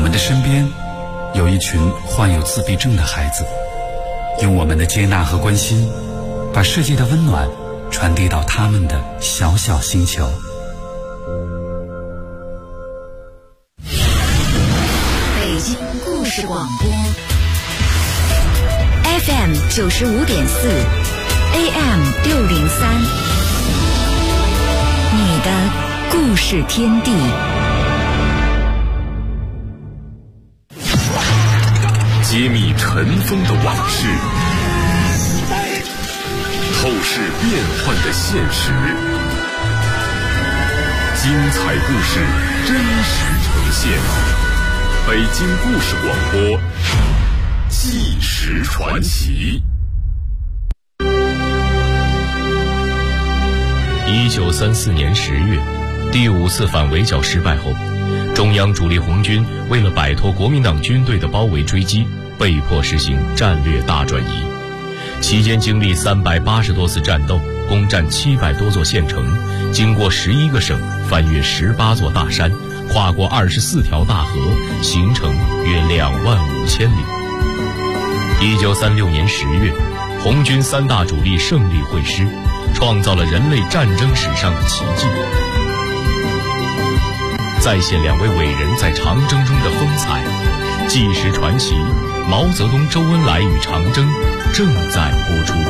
们的身边有一群患有自闭症的孩子，用我们的接纳和关心，把世界的温暖传递到他们的小小星球。 北京故事广播 FM 95.4 AM 603，你的故事天地。 揭秘尘封的往事，透视变幻的现实，精彩故事真实呈现。北京故事广播，纪实传奇。 1934年10月，第5次反围剿失败后，中央主力红军为了摆脱国民党军队的包围追击，被迫实行战略大转移。期间经历380多次战斗，攻占700多座县城，经过11个省，翻越18座大山，跨过24条大河，行程约25000里。1936年10月，红军3大主力胜利会师，创造了人类战争史上的奇迹。再现2位伟人在长征中的风采，纪实传奇毛泽东、周恩来与长征正在播出。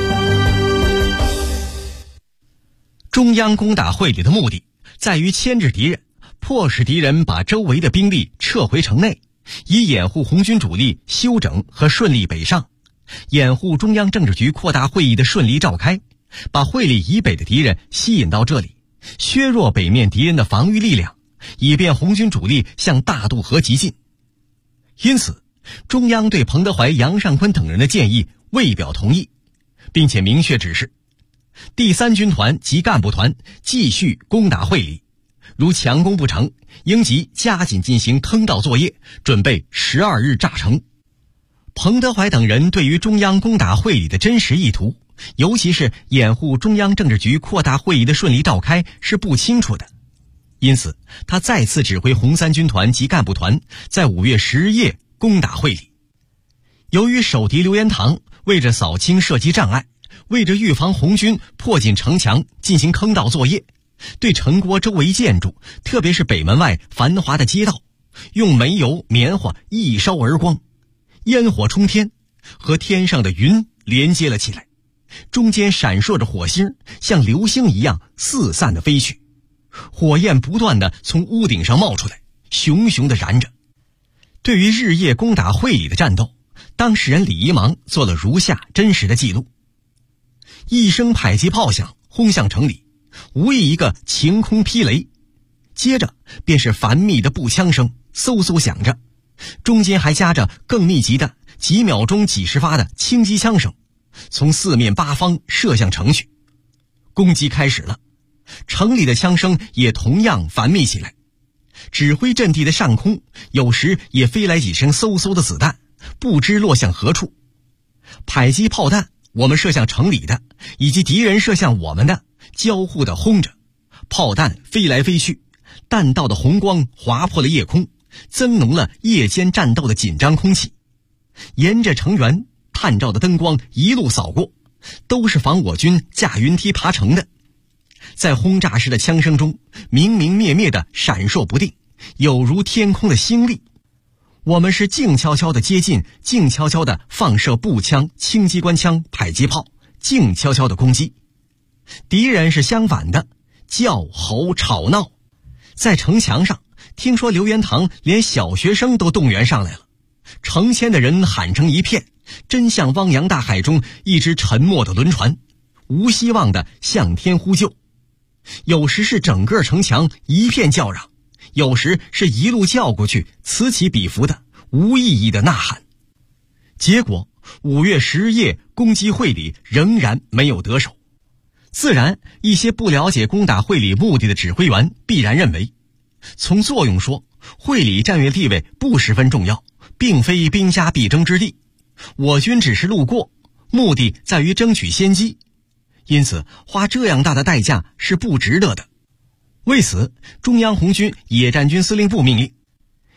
中央攻打会理的目的在于牵制敌人，迫使敌人把周围的兵力撤回城内，以掩护红军主力休整和顺利北上，掩护中央政治局扩大会议的顺利召开，把会理以北的敌人吸引到这里，削弱北面敌人的防御力量，以便红军主力向大渡河急进。因此，中央对彭德怀、杨尚昆等人的建议未表同意，并且明确指示第3军团及干部团继续攻打会理，如强攻不成，应即加紧进行坑道作业，准备12日炸城。彭德怀等人对于中央攻打会理的真实意图，尤其是掩护中央政治局扩大会议的顺利召开，是不清楚的。因此，他再次指挥红3军团及干部团在5月10日夜攻打会理。由于守敌刘延堂为着扫清射击障碍，为着预防红军迫近城墙进行坑道作业，对城郭周围建筑，特别是北门外繁华的街道，用煤油、棉花一烧而光，烟火冲天，和天上的云连接了起来，中间闪烁着火星，像流星一样四散地飞去，火焰不断地从屋顶上冒出来，熊熊地燃着。对于日夜攻打会理的战斗，当事人李一芒做了如下真实的记录：一声迫击炮响，轰向城里，无异一个晴空霹雷，接着便是繁密的步枪声嗖嗖响着，中间还夹着更密集的几秒钟几十发的轻机枪声，从4面8方射向城去。攻击开始了，城里的枪声也同样繁密起来，指挥阵地的上空有时也飞来几声嗖嗖的子弹，不知落向何处。迫击炮弹，我们射向城里的以及敌人射向我们的，交互的轰着，炮弹飞来飞去，弹道的红光划破了夜空，增浓了夜间战斗的紧张空气。沿着城垣探照的灯光一路扫过，都是防我军架云梯爬城的。在轰炸时的枪声中，明明灭灭的闪烁不定，有如天空的星粒。我们是静悄悄地接近，静悄悄地放射步枪、轻机关枪、迫击炮，静悄悄地攻击。敌人是相反的，叫吼吵闹。在城墙上，听说刘延堂连小学生都动员上来了，成千的人喊成一片，真像汪洋大海中一只沉没的轮船，无希望地向天呼救。有时是整个城墙一片叫嚷，有时是一路叫过去，此起彼伏的无意义的呐喊。结果5月10日夜攻击会理仍然没有得手。自然，一些不了解攻打会理目的的指挥员必然认为，从作用说，会理战略地位不十分重要，并非兵家必争之地，我军只是路过，目的在于争取先机，因此花这样大的代价是不值得的。为此，中央红军野战军司令部命令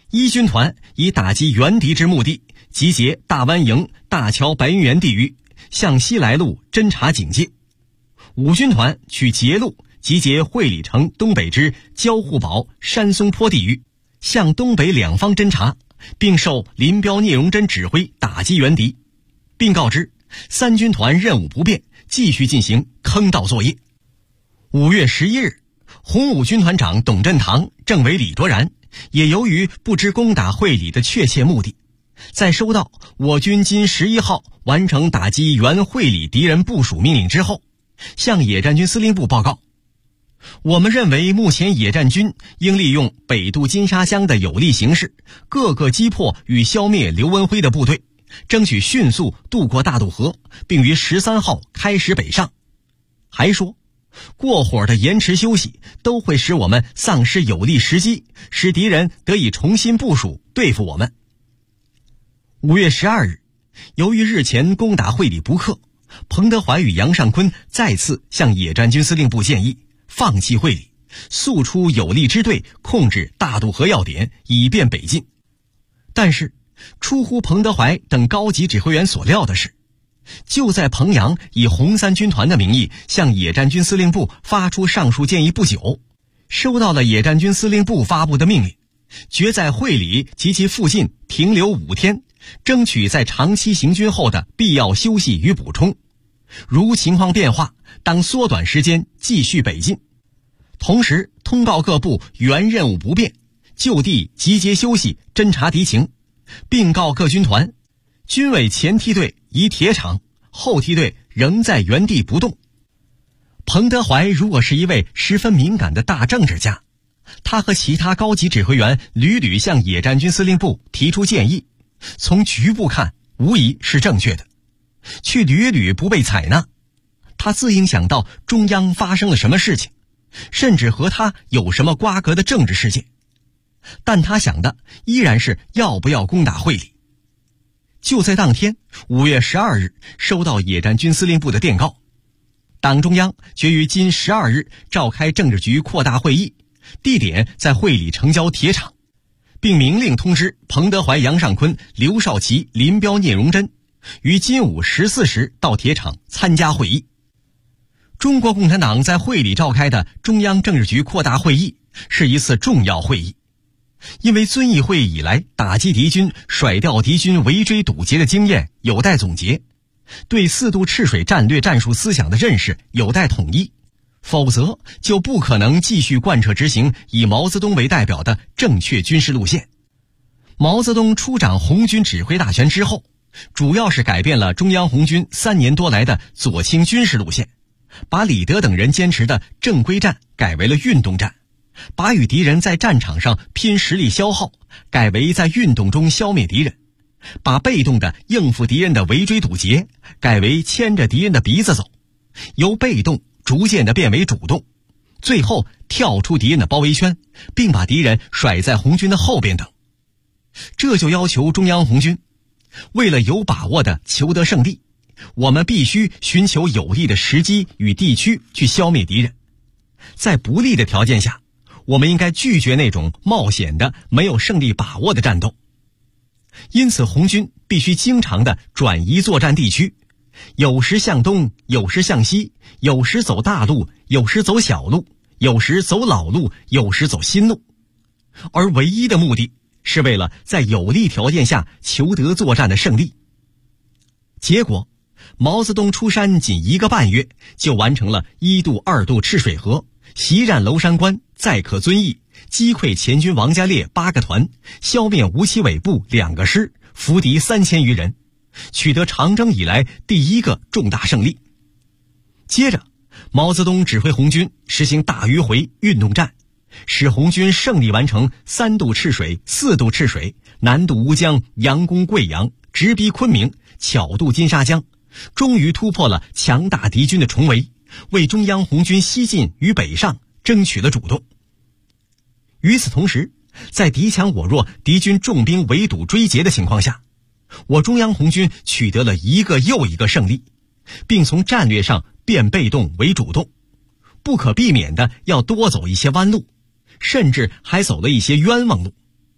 一军团以打击援敌之目的，集结大湾营、大桥白云园地域，向西来路侦察警戒。五军团取捷路，集结会理城东北之交互堡、山松坡地域，向东北两方侦察，并受林彪、聂荣臻指挥打击援敌，并告知三军团任务不变，继续进行坑道作业。5月11日，红五军团长董振堂、政委李卓然也由于不知攻打会理的确切目的，在收到我军今11号完成打击原会理敌人部署命令之后，向野战军司令部报告，我们认为目前野战军应利用北渡金沙江的有利形势，各个击破与消灭刘文辉的部队，争取迅速渡过大渡河，并于13号开始北上。还说过火的延迟休息都会使我们丧失有利时机，使敌人得以重新部署对付我们。5月12日，由于日前攻打会理不克，彭德怀与杨尚昆再次向野战军司令部建议放弃会理，速出有力支队控制大渡河要点，以便北进。但是出乎彭德怀等高级指挥员所料的是，就在彭阳以红三军团的名义向野战军司令部发出上述建议不久，收到了野战军司令部发布的命令，决在会理及其附近停留5天，争取在长期行军后的必要休息与补充，如情况变化，当缩短时间继续北进。同时通告各部原任务不变，就地集结休息，侦察敌情，并告各军团，军委前梯队移铁场，后梯队仍在原地不动。彭德怀如果是一位十分敏感的大政治家，他和其他高级指挥员屡屡向野战军司令部提出建议，从局部看无疑是正确的，却屡屡不被采纳。他自应想到中央发生了什么事情，甚至和他有什么瓜葛的政治事件，但他想的依然是要不要攻打会理。就在当天5月12日收到野战军司令部的电告，党中央决于今12日召开政治局扩大会议，地点在会理城郊铁场，并明令通知彭德怀、杨尚昆、刘少奇、林彪、聂荣臻于今午14时到铁场参加会议。中国共产党在会理召开的中央政治局扩大会议是一次重要会议，因为遵义会议以来打击敌军、甩掉敌军围追堵截的经验有待总结，对4渡赤水战略战术思想的认识有待统一，否则就不可能继续贯彻执行以毛泽东为代表的正确军事路线。毛泽东出掌红军指挥大权之后，主要是改变了中央红军3年多来的左倾军事路线，把李德等人坚持的正规战改为了运动战，把与敌人在战场上拼实力消耗改为在运动中消灭敌人，把被动的应付敌人的围追堵截改为牵着敌人的鼻子走，由被动逐渐的变为主动，最后跳出敌人的包围圈，并把敌人甩在红军的后边等。这就要求中央红军，为了有把握的求得胜利，我们必须寻求有利的时机与地区去消灭敌人。在不利的条件下，我们应该拒绝那种冒险的没有胜利把握的战斗。因此红军必须经常的转移作战地区，有时向东，有时向西，有时走大路，有时走小路，有时走老路，有时走新路，而唯一的目的是为了在有利条件下求得作战的胜利。结果毛泽东出山仅1个半月，就完成了1渡2渡赤水河，袭占娄山关，再克遵义，击溃前军王家烈8个团，消灭吴奇伟部2个师，俘敌3000余人，取得长征以来第1个重大胜利。接着毛泽东指挥红军实行大迂回运动战，使红军胜利完成3渡赤水、4渡赤水，南渡乌江，佯攻贵阳，直逼昆明，巧渡金沙江，终于突破了强大敌军的重围，为中央红军西进与北上争取了主动。与此同时，在敌强我弱、敌军重兵围堵追截的情况下，我中央红军取得了一个又一个胜利，并从战略上变被动为主动，不可避免的要多走一些弯路，甚至还走了一些冤枉路。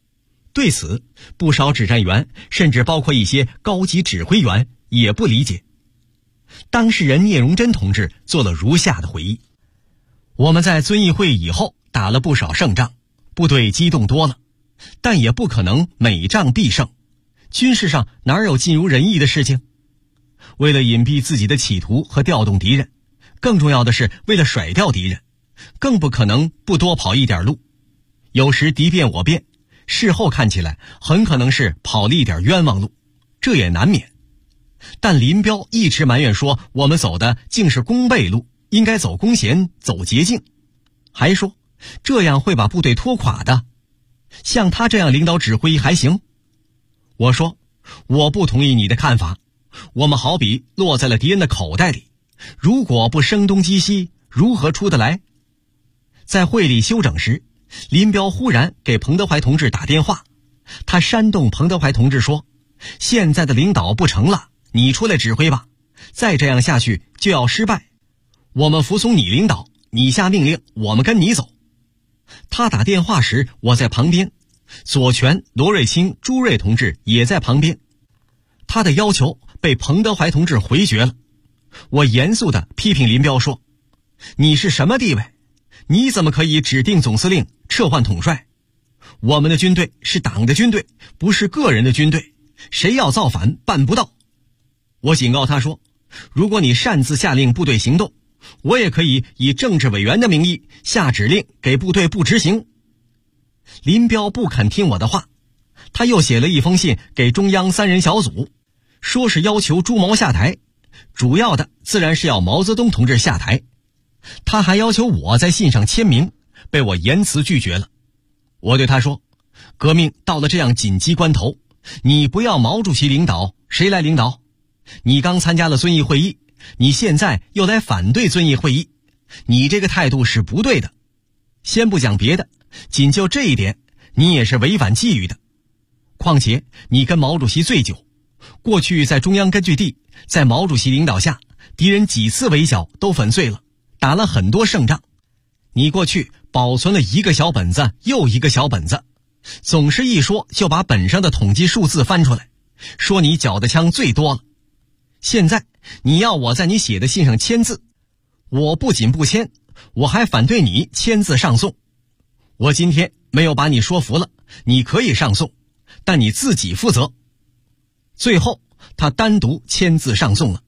对此，不少指战员，甚至包括一些高级指挥员也不理解。当事人聂荣臻同志做了如下的回忆：我们在遵义会议以后打了不少胜仗，部队机动多了，但也不可能每仗必胜，军事上哪有尽如人意的事情？为了隐蔽自己的企图和调动敌人，更重要的是为了甩掉敌人，更不可能不多跑一点路。有时敌变我变，事后看起来很可能是跑了一点冤枉路，这也难免。但林彪一直埋怨说我们走的竟是弓背路，应该走弓弦，走捷径，还说这样会把部队拖垮的，像他这样领导指挥还行。我说我不同意你的看法，我们好比落在了敌人的口袋里，如果不声东击西，如何出得来？在会里休整时，林彪忽然给彭德怀同志打电话，他煽动彭德怀同志说，现在的领导不成了，你出来指挥吧，再这样下去就要失败，我们服从你领导，你下命令，我们跟你走。他打电话时我在旁边，左权、罗瑞卿、朱瑞同志也在旁边，他的要求被彭德怀同志回绝了。我严肃地批评林彪说，你是什么地位？你怎么可以指定总司令，撤换统帅？我们的军队是党的军队，不是个人的军队，谁要造反办不到。我警告他说，如果你擅自下令部队行动，我也可以以政治委员的名义下指令给部队不执行。林彪不肯听我的话，他又写了一封信给中央3人小组，说是要求朱毛下台，主要的自然是要毛泽东同志下台。他还要求我在信上签名，被我严词拒绝了。我对他说，革命到了这样紧急关头，你不要毛主席领导，谁来领导？你刚参加了遵义会议，你现在又来反对遵义会议，你这个态度是不对的。先不讲别的，仅就这一点，你也是违反纪律的。况且你跟毛主席醉酒，过去在中央根据地，在毛主席领导下，敌人几次围剿都粉碎了，打了很多胜仗。你过去保存了一个小本子又一个小本子，总是一说就把本上的统计数字翻出来，说你缴的枪最多了。现在你要我在你写的信上签字，我不仅不签，我还反对你签字上送。我今天没有把你说服了，你可以上送，但你自己负责。最后他单独签字上送了。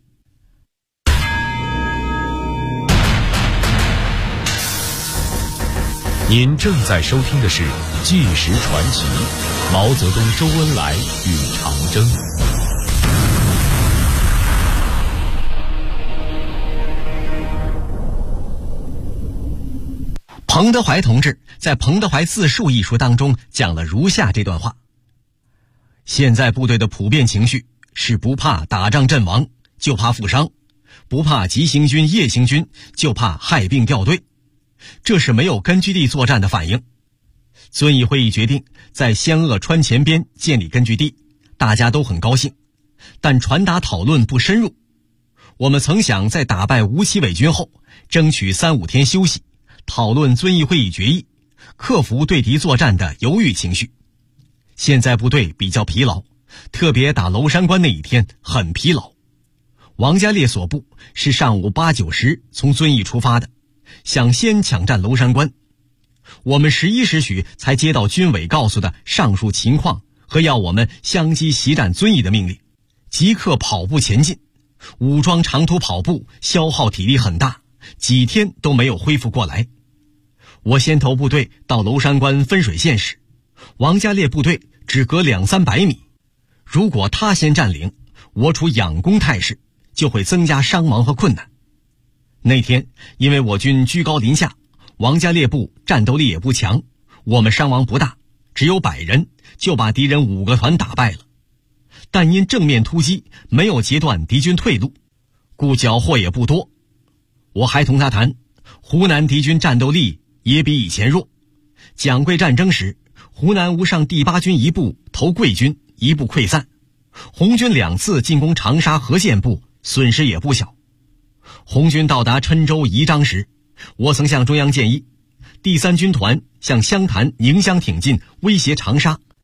您正在收听的是《纪实传奇》，毛泽东、周恩来与长征。 彭德怀同志在《彭德怀自述》一书当中讲了如下这段话：现在部队的普遍情绪是不怕打仗阵亡，就怕负伤；不怕急行军、夜行军，就怕害病掉队。这是没有根据地作战的反应。遵义会议决定在湘鄂川黔边建立根据地，大家都很高兴，但传达讨论不深入。我们曾想在打败吴奇伪军后，争取3-5天休息，讨论遵义会议决议，克服对敌作战的犹豫情绪。现在部队比较疲劳，特别打娄山关那一天很疲劳。王家烈所部是上午8、9时从遵义出发的，想先抢占娄山关。我们11时许才接到军委告诉的上述情况和要我们相机袭占遵义的命令，即刻跑步前进。武装长途跑步消耗体力很大，几天都没有恢复过来。我先头部队到娄山关分水线时，王家烈部队只隔200-300米，如果他先占领，我处仰攻态势，就会增加伤亡和困难。那天因为我军居高临下，王家烈部战斗力也不强，我们伤亡不大，只有100人，就把敌人5个团打败了。但因正面突击没有截断敌军退路，故缴获也不多。我还同他谈，湖南敌军战斗力也比以前弱。蒋桂战争时，湖南无上第8军一部投桂军，一部溃散。红军2次进攻长沙和县部，损失也不小。红军到达郴州、宜章时，我曾向中央建议，第3军团向湘潭、宁乡挺进，威胁长沙，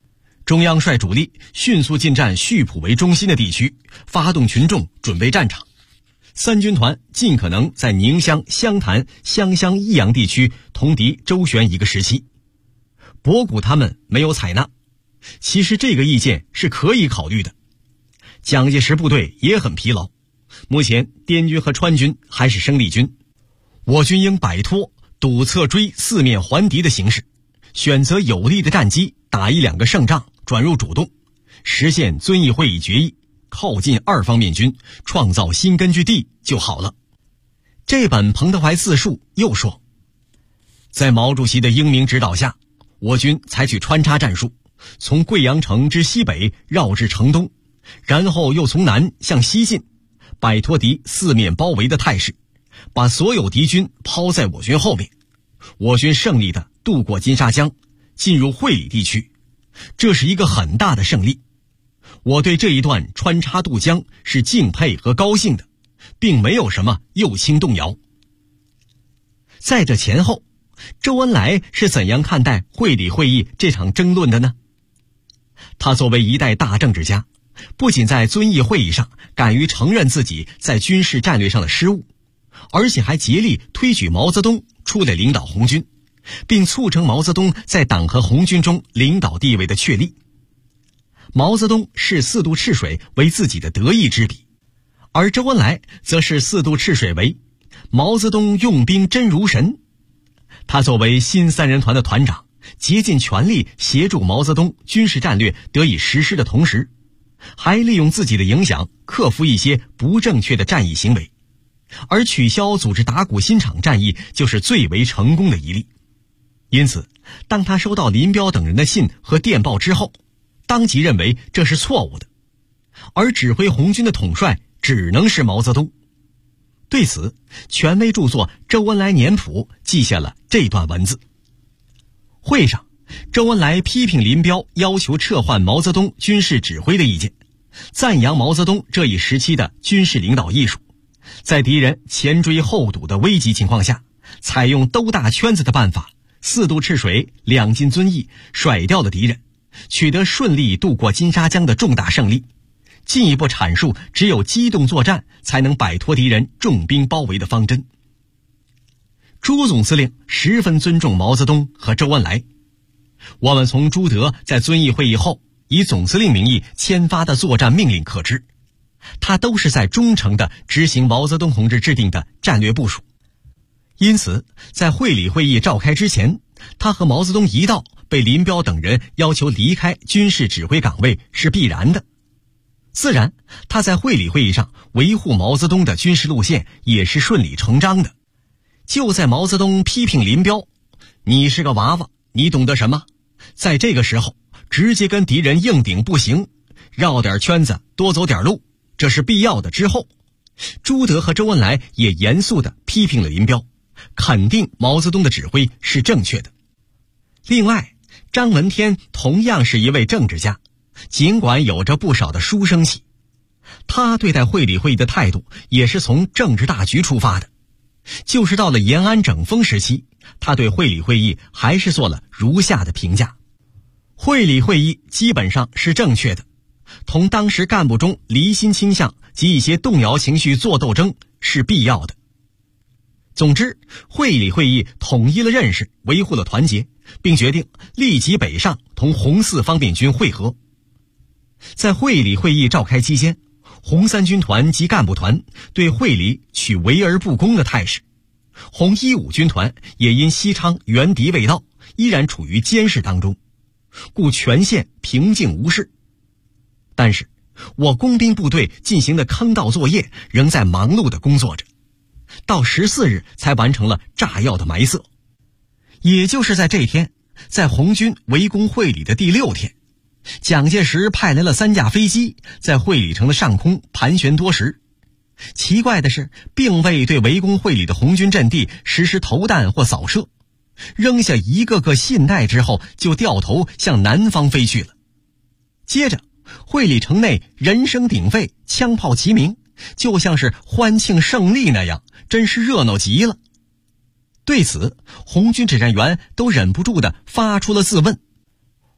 中央率主力迅速进占溆浦为中心的地区，发动群众准备战场。三军团尽可能在宁乡、湘潭、湘乡、益阳地区同敌周旋一个时期。博古他们没有采纳，其实这个意见是可以考虑的。蒋介石部队也很疲劳，目前滇军和川军还是生力军，我军应摆脱堵侧追、四面还敌的形势，选择有利的战机，打1-2个胜仗，转入主动，实现遵义会议决议，靠近二方面军，创造新根据地就好了。这本彭德怀自述又说，在毛主席的英明指导下，我军采取穿插战术，从贵阳城之西北绕至城东，然后又从南向西进，摆脱敌四面包围的态势，把所有敌军抛在我军后面。我军胜利地渡过金沙江，进入会理地区，这是一个很大的胜利。我对这一段穿插渡江是敬佩和高兴的，并没有什么右倾动摇。在这前后，周恩来是怎样看待会理会议这场争论的呢？他作为一代大政治家，不仅在遵义会议上敢于承认自己在军事战略上的失误，而且还竭力推举毛泽东出来领导红军，并促成毛泽东在党和红军中领导地位的确立。毛泽东视4渡赤水为自己的得意之笔，而周恩来则视4渡赤水为毛泽东用兵真如神。他作为新3人团的团长，竭尽全力协助毛泽东军事战略得以实施的同时，还利用自己的影响克服一些不正确的战役行为，而取消组织打鼓新场战役就是最为成功的一例。因此，当他收到林彪等人的信和电报之后，当即认为这是错误的，而指挥红军的统帅只能是毛泽东。对此，权威著作《周恩来年谱》记下了这段文字。会上，周恩来批评林彪要求撤换毛泽东军事指挥的意见，赞扬毛泽东这一时期的军事领导艺术，在敌人前追后堵的危急情况下，采用兜大圈子的办法，4渡赤水，两进遵义，甩掉了敌人，取得顺利渡过金沙江的重大胜利，进一步阐述只有机动作战才能摆脱敌人重兵包围的方针。朱总司令十分尊重毛泽东和周恩来，我们从朱德在遵义会议后以总司令名义签发的作战命令可知，他都是在忠诚地执行毛泽东同志制定的战略部署。因此，在会理会议召开之前，他和毛泽东一道被林彪等人要求离开军事指挥岗位是必然的。自然，他在会理会议上维护毛泽东的军事路线也是顺理成章的。就在毛泽东批评林彪，你是个娃娃，你懂得什么？在这个时候，直接跟敌人硬顶不行，绕点圈子，多走点路，这是必要的。之后，朱德和周恩来也严肃地批评了林彪，肯定毛泽东的指挥是正确的。另外，张闻天同样是一位政治家，尽管有着不少的书生气，他对待会理会议的态度也是从政治大局出发的。就是到了延安整风时期，他对会理会议还是做了如下的评价：会理会议基本上是正确的，同当时干部中离心倾向及一些动摇情绪做斗争是必要的。总之，会理会议统一了认识，维护了团结，并决定立即北上同红4方面军会合。在会理会议召开期间，红3军团及干部团对会理取围而不攻的态势，红15军团也因西昌援敌未到，依然处于监视当中，故全线平静无事。但是，我工兵部队进行的坑道作业仍在忙碌地工作着，到14日才完成了炸药的埋设。也就是在这天，在红军围攻会理的第6天，蒋介石派来了3架飞机，在会理城的上空盘旋多时。奇怪的是，并未对围攻会理的红军阵地实施投弹或扫射，扔下一个个信袋之后，就掉头向南方飞去了。接着，会理城内人声鼎沸，枪炮齐鸣，就像是欢庆胜利那样，真是热闹极了。对此，红军指战员都忍不住地发出了自问：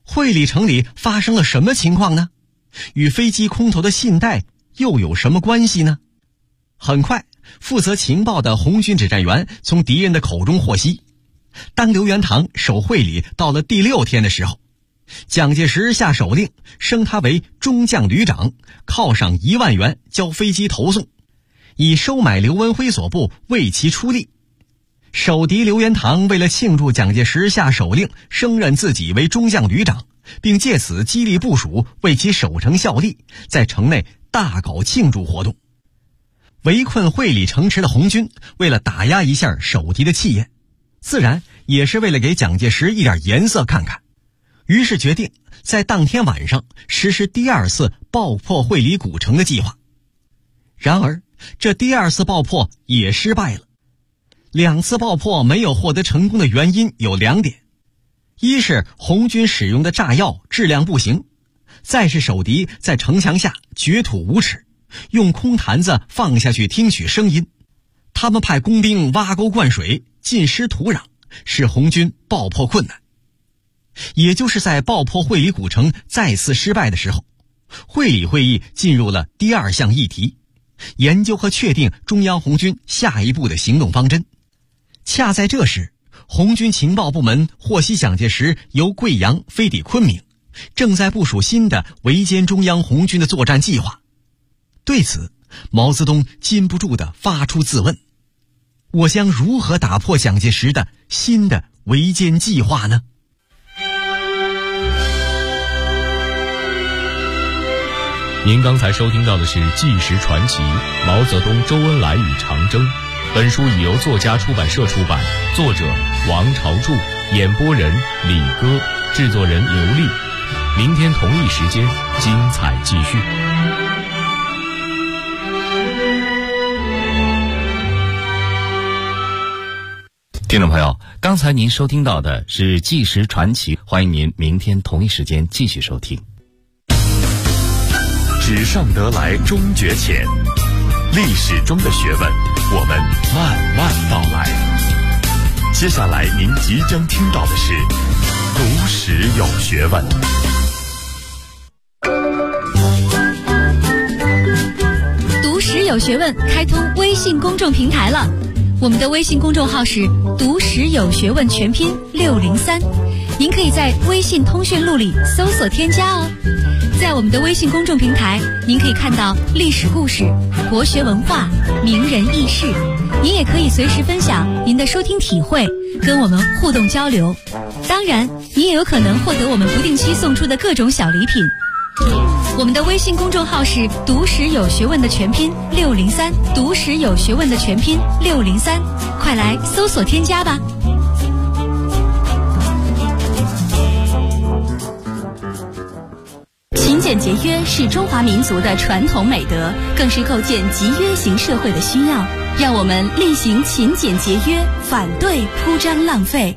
会理城里发生了什么情况呢？与飞机空投的信贷又有什么关系呢？很快，负责情报的红军指战员从敌人的口中获悉，当刘元堂守会理到了第6天的时候，蒋介石下手令升他为中将旅长，犒赏1万元交飞机投送，以收买刘文辉所部为其出力。守敌刘元堂为了庆祝蒋介石下手令升任自己为中将旅长，并借此激励部属为其守城效力，在城内大搞庆祝活动。围困会理城池的红军为了打压一下守敌的气焰，自然也是为了给蒋介石一点颜色看看，于是决定在当天晚上实施第2次爆破会理古城的计划。然而这第2次爆破也失败了。2次爆破没有获得成功的原因有2点，一是红军使用的炸药质量不行，再是守敌在城墙下掘土无耻，用空坛子放下去听取声音，他们派工兵挖沟灌水，浸湿土壤，使红军爆破困难。也就是在爆破会理古城再次失败的时候，会理会议进入了第2项议题，研究和确定中央红军下一步的行动方针。恰在这时，红军情报部门获悉蒋介石由贵阳飞抵昆明，正在部署新的围歼中央红军的作战计划。对此，毛泽东禁不住地发出自问：我将如何打破蒋介石的新的围歼计划呢？ 您刚才收听到的是《纪实传奇：毛泽东、周恩来与长征》。本书已由作家出版社出版，作者王朝柱，演播人李戈，制作人刘丽。明天同一时间，精彩继续。 听众朋友，刚才您收听到的是《纪实传奇》，欢迎您明天同一时间继续收听。 纸上得来终觉浅，历史中的学问，我们慢慢道来。接下来您即将听到的是读史有学问。 读史有学问开通微信公众平台了，我们的微信公众号是读史有学问全拼603，您可以在微信通讯录里搜索添加哦。在我们的微信公众平台，您可以看到历史故事、国学文化、名人轶事，您也可以随时分享您的收听体会，跟我们互动交流。当然，您也有可能获得我们不定期送出的各种小礼品。我们的微信公众号是读史有学问的全拼603，读史有学问的全拼603，快来搜索添加吧。勤俭节约是中华民族的传统美德，更是构建集约型社会的需要。让我们厉行勤俭节约，反对铺张浪费。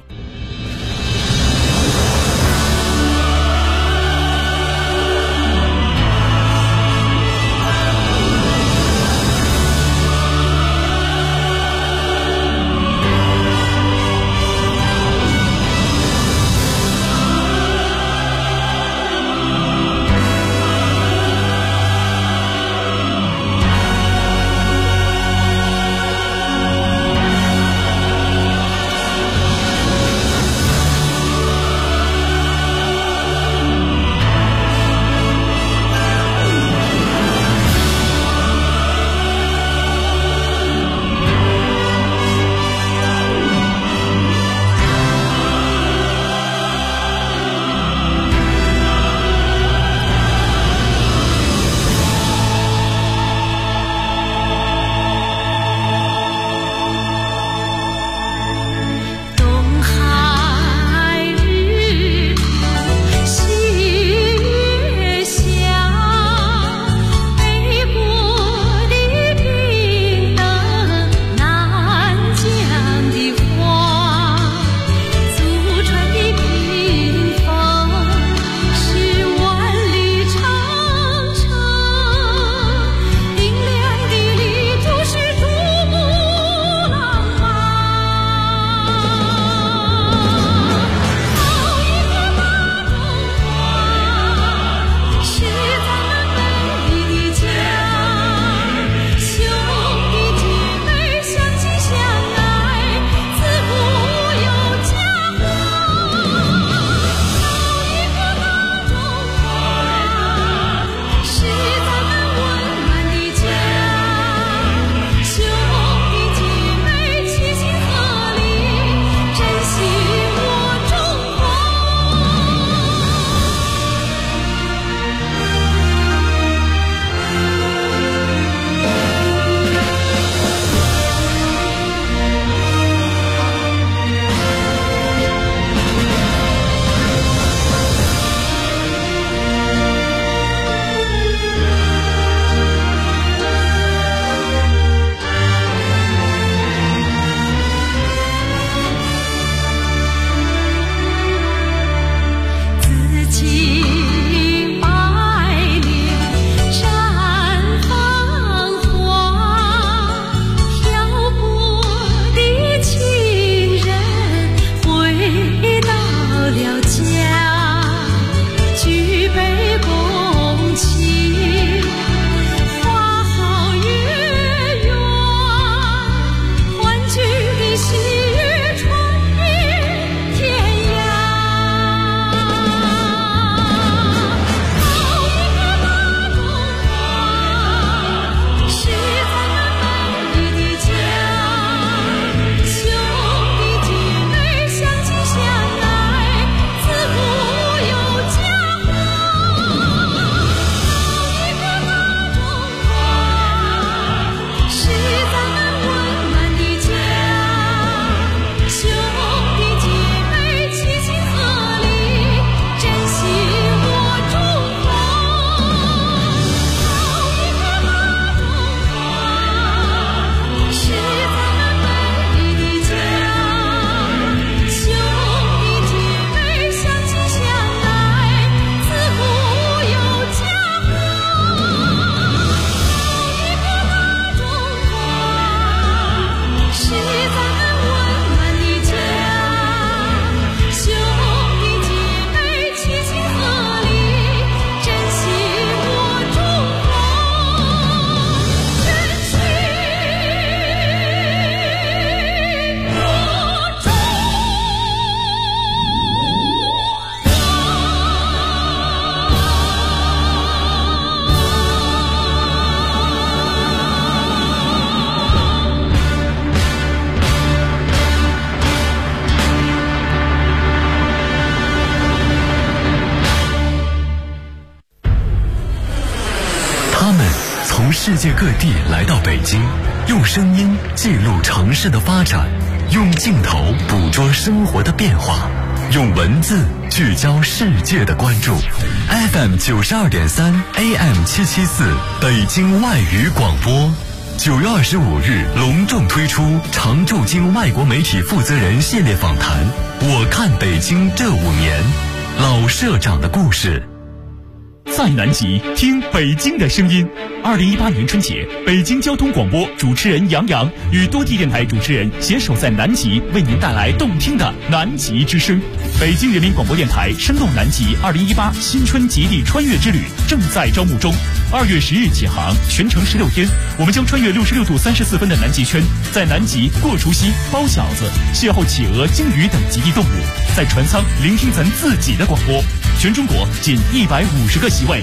世界各地来到北京，用声音记录城市的发展，用镜头捕捉生活的变化，用文字聚焦世界的关注。FM 92.3 AM 774北京外语广播，9月25日隆重推出常驻京外国媒体负责人系列访谈。我看北京这5年，老社长的故事。 在南极听北京的声音。2018年春节，北京交通广播主持人杨洋与多地电台主持人携手在南极，为您带来动听的南极之声。北京人民广播电台声动南极2018新春极地穿越之旅正在招募中，2月10日起航，全程16天，我们将穿越66度34分的南极圈，在南极过除夕、包饺子，邂逅企鹅、鲸鱼等极地动物，在船舱聆听咱自己的广播。全中国仅150个席位，